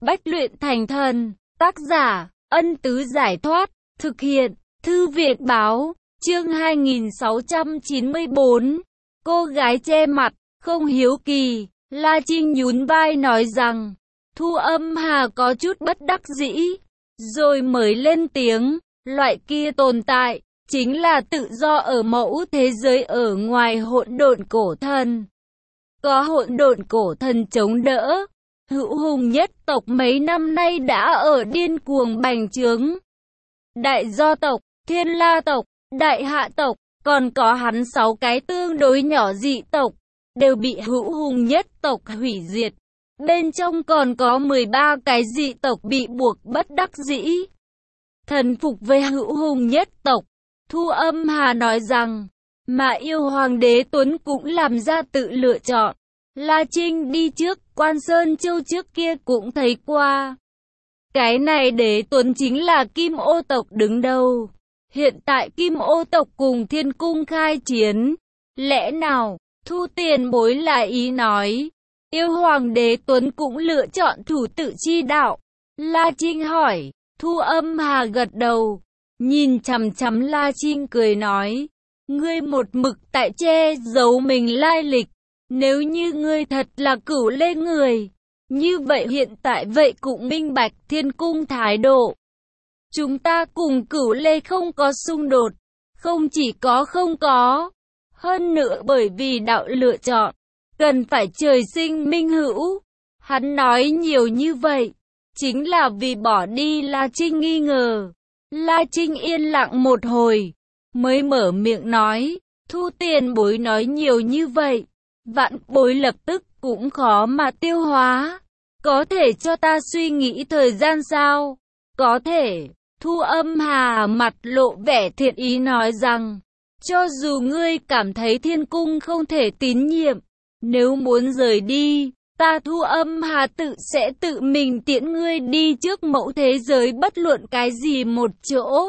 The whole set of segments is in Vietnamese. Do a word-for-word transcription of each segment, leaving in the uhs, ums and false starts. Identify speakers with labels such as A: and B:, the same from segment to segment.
A: Bách luyện thành thần. Tác giả, Ân Tứ Giải Thoát. Thực hiện, Thư viện Báo. Chương hai nghìn sáu trăm chín mươi tư. Cô gái che mặt, không hiếu kỳ. La Trinh nhún vai nói rằng, Thu Âm Hà có chút bất đắc dĩ, rồi mới lên tiếng, loại kia tồn tại, chính là tự do ở mẫu thế giới ở ngoài hỗn độn cổ thần. Có hỗn độn cổ thần chống đỡ, hữu hùng nhất tộc mấy năm nay đã ở điên cuồng bành trướng. Đại do tộc, Thiên La tộc, Đại Hạ tộc, còn có hắn sáu cái tương đối nhỏ dị tộc, đều bị hữu hùng nhất tộc hủy diệt. Bên trong còn có mười ba cái dị tộc bị buộc bất đắc dĩ thần phục với hữu hùng nhất tộc. Thu Âm Hà nói rằng, mà yêu Hoàng đế Tuấn cũng làm ra tự lựa chọn. La Trinh đi trước, Quan Sơn Châu trước kia cũng thấy qua. Cái này đế Tuấn chính là Kim Ô tộc đứng đầu. Hiện tại Kim Ô tộc cùng Thiên Cung khai chiến. Lẽ nào, Thu tiền bối lại ý nói, yêu Hoàng đế Tuấn cũng lựa chọn thủ tự chi đạo? La Trinh hỏi. Thu Âm Hà gật đầu, nhìn chằm chằm La Trinh cười nói, ngươi một mực tại che giấu mình lai lịch. Nếu như ngươi thật là Cửu Lê người, như vậy hiện tại vậy cũng minh bạch Thiên Cung thái độ. Chúng ta cùng Cửu Lê không có xung đột, không chỉ có không có, hơn nữa bởi vì đạo lựa chọn, cần phải trời sinh minh hữu. Hắn nói nhiều như vậy, chính là vì bỏ đi La Trinh nghi ngờ. La Trinh yên lặng một hồi, mới mở miệng nói, Thu tiền bối nói nhiều như vậy, vạn bối lập tức cũng khó mà tiêu hóa. Có thể cho ta suy nghĩ thời gian sao? Có thể. Thu Âm Hà mặt lộ vẻ thiện ý nói rằng, cho dù ngươi cảm thấy Thiên Cung không thể tín nhiệm, nếu muốn rời đi, ta Thu Âm Hà tự sẽ tự mình tiễn ngươi đi trước mẫu thế giới bất luận cái gì một chỗ.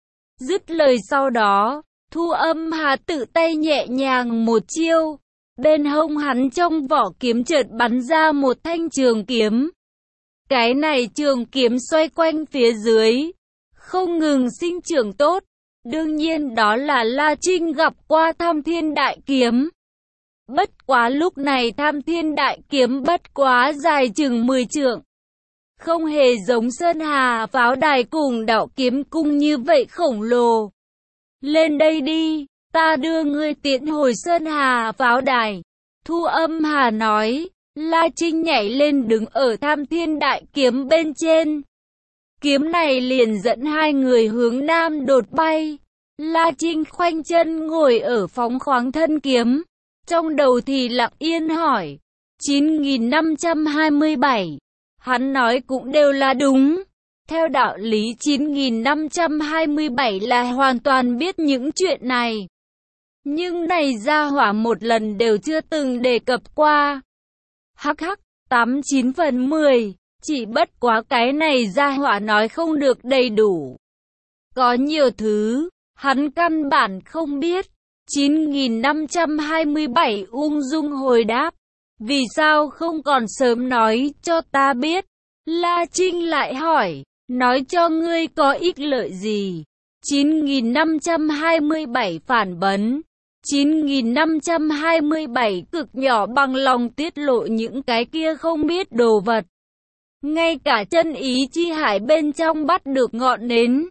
A: Dứt lời sau đó, Thu Âm Hà tự tay nhẹ nhàng một chiêu. Bên hông hắn trong vỏ kiếm chợt bắn ra một thanh trường kiếm. Cái này trường kiếm xoay quanh phía dưới, không ngừng sinh trưởng tốt. Đương nhiên đó là La Trinh gặp qua Tham Thiên Đại Kiếm. Bất quá lúc này Tham Thiên Đại Kiếm bất quá dài chừng mười trượng. Không hề giống Sơn Hà Pháo Đài cùng Đạo Kiếm Cung như vậy khổng lồ. Lên đây đi, ta đưa ngươi tiễn hồi Sơn Hà Pháo Đài. Thu Âm Hà nói. La Trinh nhảy lên đứng ở Tham Thiên Đại Kiếm bên trên. Kiếm này liền dẫn hai người hướng nam đột bay. La Trinh khoanh chân ngồi ở phóng khoáng thân kiếm. Trong đầu thì lặng yên hỏi, chín nghìn năm trăm hai mươi bảy. Hắn nói cũng đều là đúng. Theo đạo lý chín nghìn năm trăm hai mươi bảy là hoàn toàn biết những chuyện này. Nhưng này gia hỏa một lần đều chưa từng đề cập qua. Hắc hắc, tám chín phần mười, chỉ bất quá cái này gia hỏa nói không được đầy đủ. Có nhiều thứ, hắn căn bản không biết. chín nghìn năm trăm hai mươi bảy ung dung hồi đáp, vì sao không còn sớm nói cho ta biết? La Trinh lại hỏi, nói cho ngươi có ích lợi gì? chín nghìn năm trăm hai mươi bảy phản bấn. chín nghìn năm trăm hai mươi bảy cực nhỏ bằng lòng tiết lộ những cái kia không biết đồ vật. Ngay cả chân ý chi hải bên trong bắt được ngọn nến.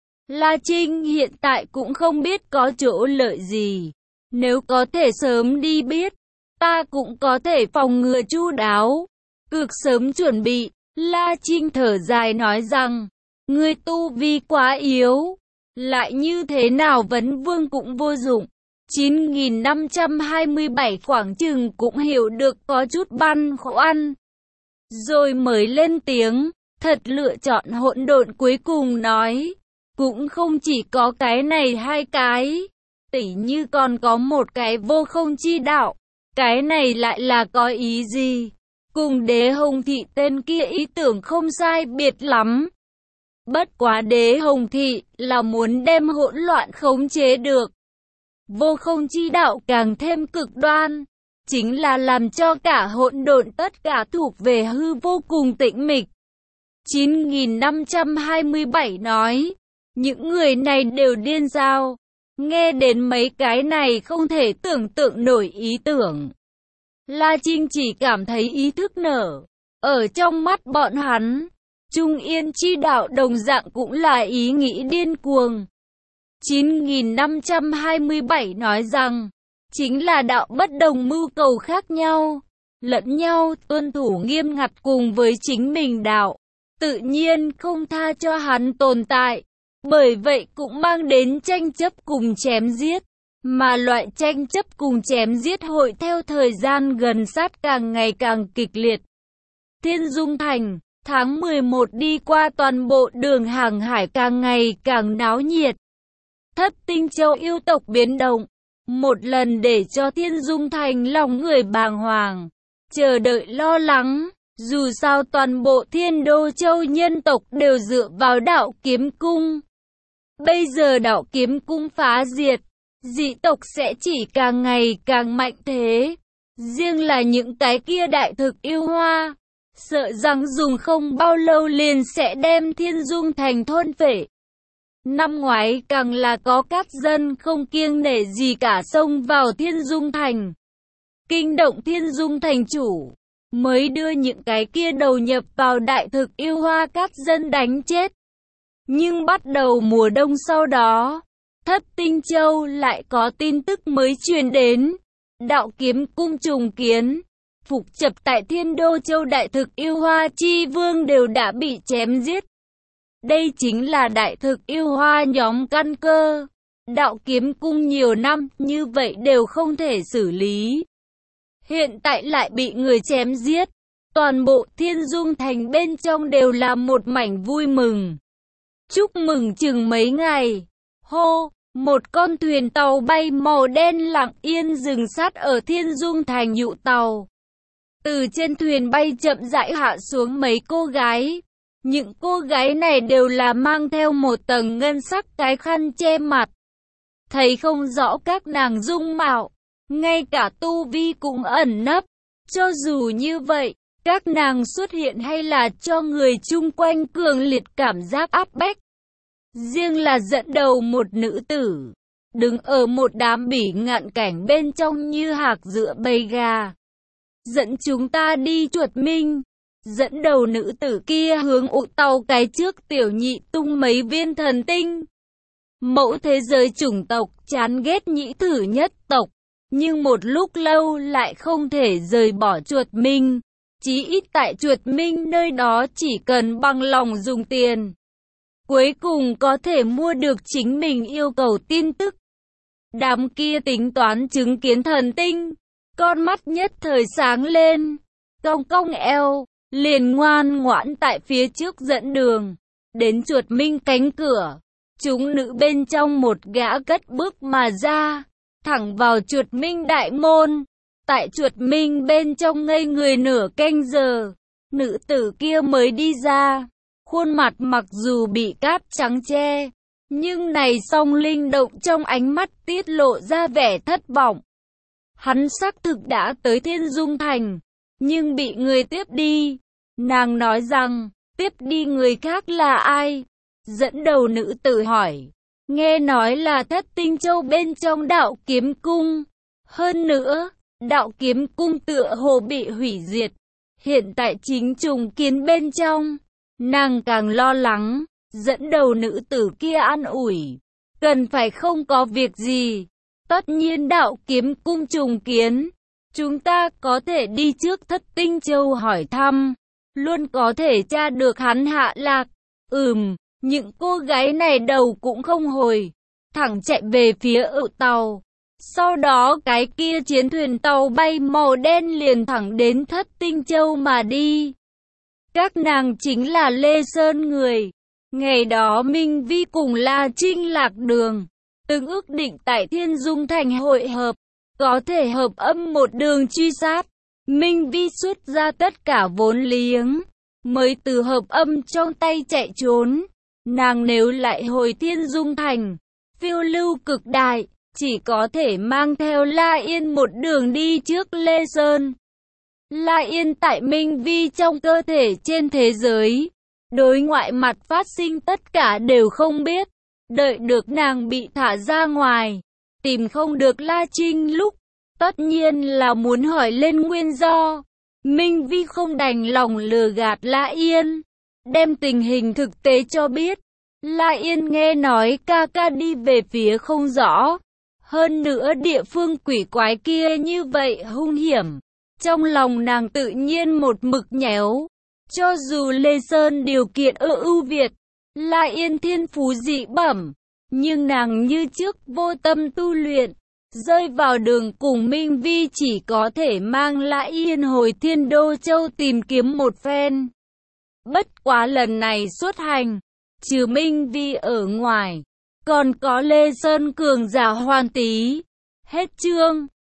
A: La Trinh hiện tại cũng không biết có chỗ lợi gì. Nếu có thể sớm đi biết, ta cũng có thể phòng ngừa chu đáo. Cực sớm chuẩn bị, La Trinh thở dài nói rằng, ngươi tu vi quá yếu, lại như thế nào vấn vương cũng vô dụng. chín nghìn năm trăm hai mươi bảy khoảng chừng cũng hiểu được có chút băn khoăn. Rồi mới lên tiếng, thật lựa chọn hỗn độn cuối cùng nói, cũng không chỉ có cái này hai cái, tỉ như còn có một cái vô không chi đạo, cái này lại là có ý gì? Cùng Đế Hồng Thị tên kia ý tưởng không sai biệt lắm. Bất quá Đế Hồng Thị là muốn đem hỗn loạn khống chế được. Vô không chi đạo càng thêm cực đoan, chính là làm cho cả hỗn độn tất cả thuộc về hư vô cùng tĩnh mịch. chín nghìn năm trăm hai mươi bảy nói, những người này đều điên sao? Nghe đến mấy cái này không thể tưởng tượng nổi ý tưởng. La Trinh chỉ cảm thấy ý thức nở. Ở trong mắt bọn hắn, Trung Yên chi đạo đồng dạng cũng là ý nghĩ điên cuồng. chín nghìn năm trăm hai mươi bảy nói rằng, chính là đạo bất đồng mưu cầu khác nhau, lẫn nhau tuân thủ nghiêm ngặt cùng với chính mình đạo, tự nhiên không tha cho hắn tồn tại. Bởi vậy cũng mang đến tranh chấp cùng chém giết, mà loại tranh chấp cùng chém giết hội theo thời gian gần sát càng ngày càng kịch liệt. Thiên Dung Thành, tháng mười một đi qua toàn bộ đường hàng hải càng ngày càng náo nhiệt. Thất Tinh Châu yêu tộc biến động, một lần để cho Thiên Dung Thành lòng người bàng hoàng, chờ đợi lo lắng. Dù sao toàn bộ Thiên Đô Châu nhân tộc đều dựa vào đạo kiếm cung. Bây giờ đạo kiếm cung phá diệt, dị tộc sẽ chỉ càng ngày càng mạnh thế. Riêng là những cái kia đại thực yêu hoa, sợ rằng dùng không bao lâu liền sẽ đem Thiên Dung Thành thôn phệ. Năm ngoái càng là có các dân không kiêng nể gì cả xông vào Thiên Dung Thành. Kinh động Thiên Dung Thành chủ, mới đưa những cái kia đầu nhập vào đại thực yêu hoa các dân đánh chết. Nhưng bắt đầu mùa đông sau đó, Thất Tinh Châu lại có tin tức mới truyền đến. Đạo kiếm cung trùng kiến, phục chập tại Thiên Đô Châu đại thực yêu hoa chi vương đều đã bị chém giết. Đây chính là đại thực yêu hoa nhóm căn cơ. Đạo kiếm cung nhiều năm như vậy đều không thể xử lý. Hiện tại lại bị người chém giết. Toàn bộ Thiên Dung Thành bên trong đều là một mảnh vui mừng. Chúc mừng chừng mấy ngày. Hô, một con thuyền tàu bay màu đen lặng yên dừng sát ở Thiên Dung Thành nhụ tàu. Từ trên thuyền bay chậm rãi hạ xuống mấy cô gái. Những cô gái này đều là mang theo một tầng ngân sắc cái khăn che mặt. Thấy không rõ các nàng dung mạo, ngay cả tu vi cũng ẩn nấp. Cho dù như vậy, các nàng xuất hiện hay là cho người chung quanh cường liệt cảm giác áp bách. Riêng là dẫn đầu một nữ tử, đứng ở một đám bỉ ngạn cảnh bên trong như hạc giữa bầy gà. Dẫn chúng ta đi Chuột Minh. Dẫn đầu nữ tử kia hướng ụ tàu cái trước tiểu nhị tung mấy viên thần tinh. Mẫu thế giới chủng tộc chán ghét nhĩ thử nhất tộc, nhưng một lúc lâu lại không thể rời bỏ Chuột Minh. Chí ít tại Chuột Minh nơi đó chỉ cần bằng lòng dùng tiền, cuối cùng có thể mua được chính mình yêu cầu tin tức. Đám kia tính toán chứng kiến thần tinh, con mắt nhất thời sáng lên, cong cong eo, liền ngoan ngoãn tại phía trước dẫn đường. Đến Chuột Minh cánh cửa, chúng nữ bên trong một gã cất bước mà ra, thẳng vào Chuột Minh đại môn. Tại Chuột Minh bên trong ngây người nửa canh giờ, nữ tử kia mới đi ra. Khuôn mặt mặc dù bị cát trắng che, nhưng này song linh động trong ánh mắt tiết lộ ra vẻ thất vọng. Hắn xác thực đã tới Thiên Dung Thành, nhưng bị người tiếp đi. Nàng nói rằng, tiếp đi người khác là ai? Dẫn đầu nữ tử hỏi. Nghe nói là Thất Tinh Châu bên trong đạo kiếm cung. Hơn nữa, đạo kiếm cung tựa hồ bị hủy diệt, hiện tại chính trùng kiến bên trong. Nàng càng lo lắng. Dẫn đầu nữ tử kia an ủi, cần phải không có việc gì. Tất nhiên đạo kiếm cung trùng kiến, chúng ta có thể đi trước Thất Tinh Châu hỏi thăm, luôn có thể tra được hắn hạ lạc. Ừm, những cô gái này đầu cũng không hồi, thẳng chạy về phía ự tàu. Sau đó cái kia chiến thuyền tàu bay màu đen liền thẳng đến Thất Tinh Châu mà đi. Các nàng chính là Lê Sơn người. Ngày đó Minh Vi cùng La Trinh lạc đường, từng ước định tại Thiên Dung Thành hội hợp, có thể hợp âm một đường truy sát. Minh Vi xuất ra tất cả vốn liếng, mới từ hợp âm trong tay chạy trốn. Nàng nếu lại hồi Thiên Dung Thành, phiêu lưu cực đại, chỉ có thể mang theo La Yên một đường đi trước Lê Sơn. La Yên tại Minh Vi trong cơ thể trên thế giới, Đối ngoại mặt phát sinh tất cả đều không biết. Đợi được nàng bị thả ra ngoài, tìm không được La Trinh lúc, tất nhiên là muốn hỏi lên nguyên do. Minh Vi không đành lòng lừa gạt La Yên, đem tình hình thực tế cho biết. La Yên nghe nói ca ca đi về phía không rõ, hơn nữa địa phương quỷ quái kia như vậy hung hiểm, trong lòng nàng tự nhiên một mực nhéo. Cho dù Lê Sơn điều kiện ư ưu việt, La Yên thiên phú dị bẩm, nhưng nàng như trước vô tâm tu luyện, rơi vào đường cùng Minh Vi chỉ có thể mang La Yên hồi Thiên Đô Châu tìm kiếm một phen. Bất quá lần này xuất hành, trừ Minh Vi ở ngoài, còn có Lê Sơn cường giả Hoàn Tý. Hết chương.